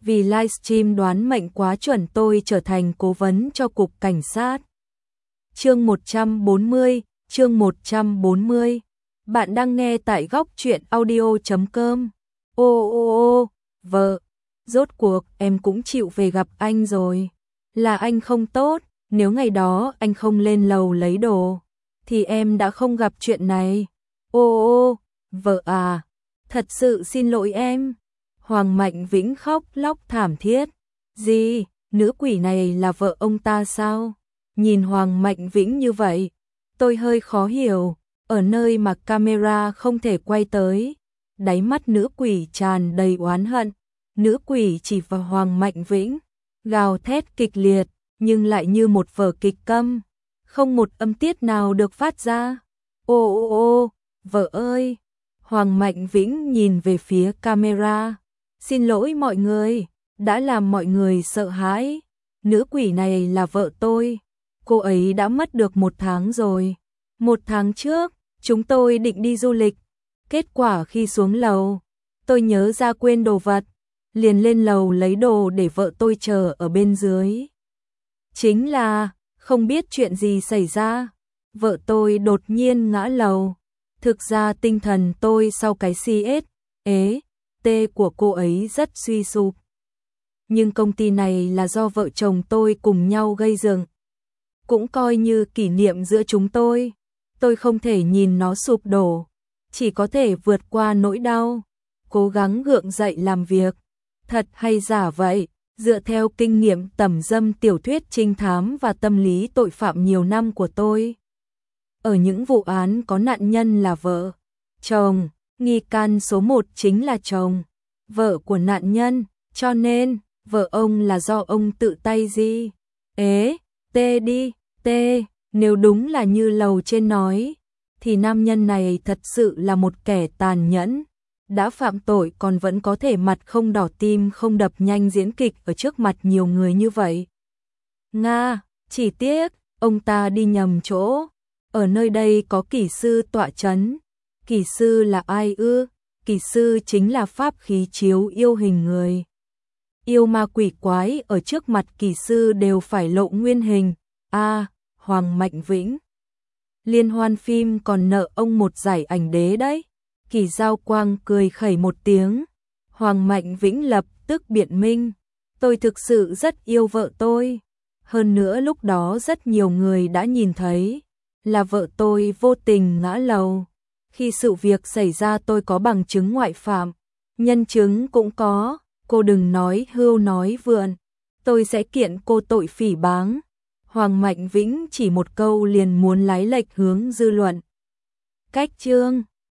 Vì livestream đoán mệnh quá chuẩn tôi trở thành cố vấn cho cục cảnh sát. Chương 140, chương 140. Bạn đang nghe tại góc truyện audio.com. Ô, vợ, rốt cuộc em cũng chịu về gặp anh rồi. Là anh không tốt, nếu ngày đó anh không lên lầu lấy đồ, thì em đã không gặp chuyện này. Ô, vợ à, thật sự xin lỗi em. Hoàng Mạnh Vĩnh khóc lóc thảm thiết. Gì, nữ quỷ này là vợ ông ta sao? Nhìn Hoàng Mạnh Vĩnh như vậy, tôi hơi khó hiểu, ở nơi mà camera không thể quay tới. Đáy mắt nữ quỷ tràn đầy oán hận, nữ quỷ chỉ vào Hoàng Mạnh Vĩnh, gào thét kịch liệt, nhưng lại như một vở kịch câm, không một âm tiết nào được phát ra. Ô, vợ ơi! Hoàng Mạnh Vĩnh nhìn về phía camera. Xin lỗi mọi người, đã làm mọi người sợ hãi. Nữ quỷ này là vợ tôi. Cô ấy đã mất được 1 tháng rồi. 1 tháng trước, chúng tôi định đi du lịch. Kết quả khi xuống lầu, tôi nhớ ra quên đồ vật, liền lên lầu lấy đồ để vợ tôi chờ ở bên dưới. Chính là, không biết chuyện gì xảy ra, vợ tôi đột nhiên ngã lầu. Thực ra tinh thần tôi sau cái CST của cô ấy rất suy sụp. Nhưng công ty này là do vợ chồng tôi cùng nhau gây dựng. Cũng coi như kỷ niệm giữa chúng tôi không thể nhìn nó sụp đổ, chỉ có thể vượt qua nỗi đau, cố gắng gượng dậy làm việc. Thật hay giả vậy, dựa theo kinh nghiệm tẩm dâm tiểu thuyết trinh thám và tâm lý tội phạm nhiều năm của tôi. Ở những vụ án có nạn nhân là vợ, chồng, nghi can số 1 chính là chồng, vợ của nạn nhân, cho nên vợ ông là do ông tự tay nếu đúng là như lầu trên nói, thì nam nhân này thật sự là một kẻ tàn nhẫn, đã phạm tội còn vẫn có thể mặt không đỏ tim không đập nhanh diễn kịch ở trước mặt nhiều người như vậy. Nga, chỉ tiếc, ông ta đi nhầm chỗ, ở nơi đây có kỹ sư tọa chấn. Kỹ sư là ai ư? Kỹ sư chính là pháp khí chiếu yêu hình người. Yêu ma quỷ quái ở trước mặt kỹ sư đều phải lộ nguyên hình. Hoàng Mạnh Vĩnh. Liên hoan phim còn nợ ông một giải ảnh đế đấy. Kỳ Giao Quang cười khẩy một tiếng. Hoàng Mạnh Vĩnh lập tức biện minh. Tôi thực sự rất yêu vợ tôi. Hơn nữa lúc đó rất nhiều người đã nhìn thấy là vợ tôi vô tình ngã lầu. Khi sự việc xảy ra tôi có bằng chứng ngoại phạm. Nhân chứng cũng có. Cô đừng nói hưu nói vượn. Tôi sẽ kiện cô tội phỉ báng. Hoàng Mạnh Vĩnh chỉ một câu liền muốn lái lệch hướng dư luận. Cách chương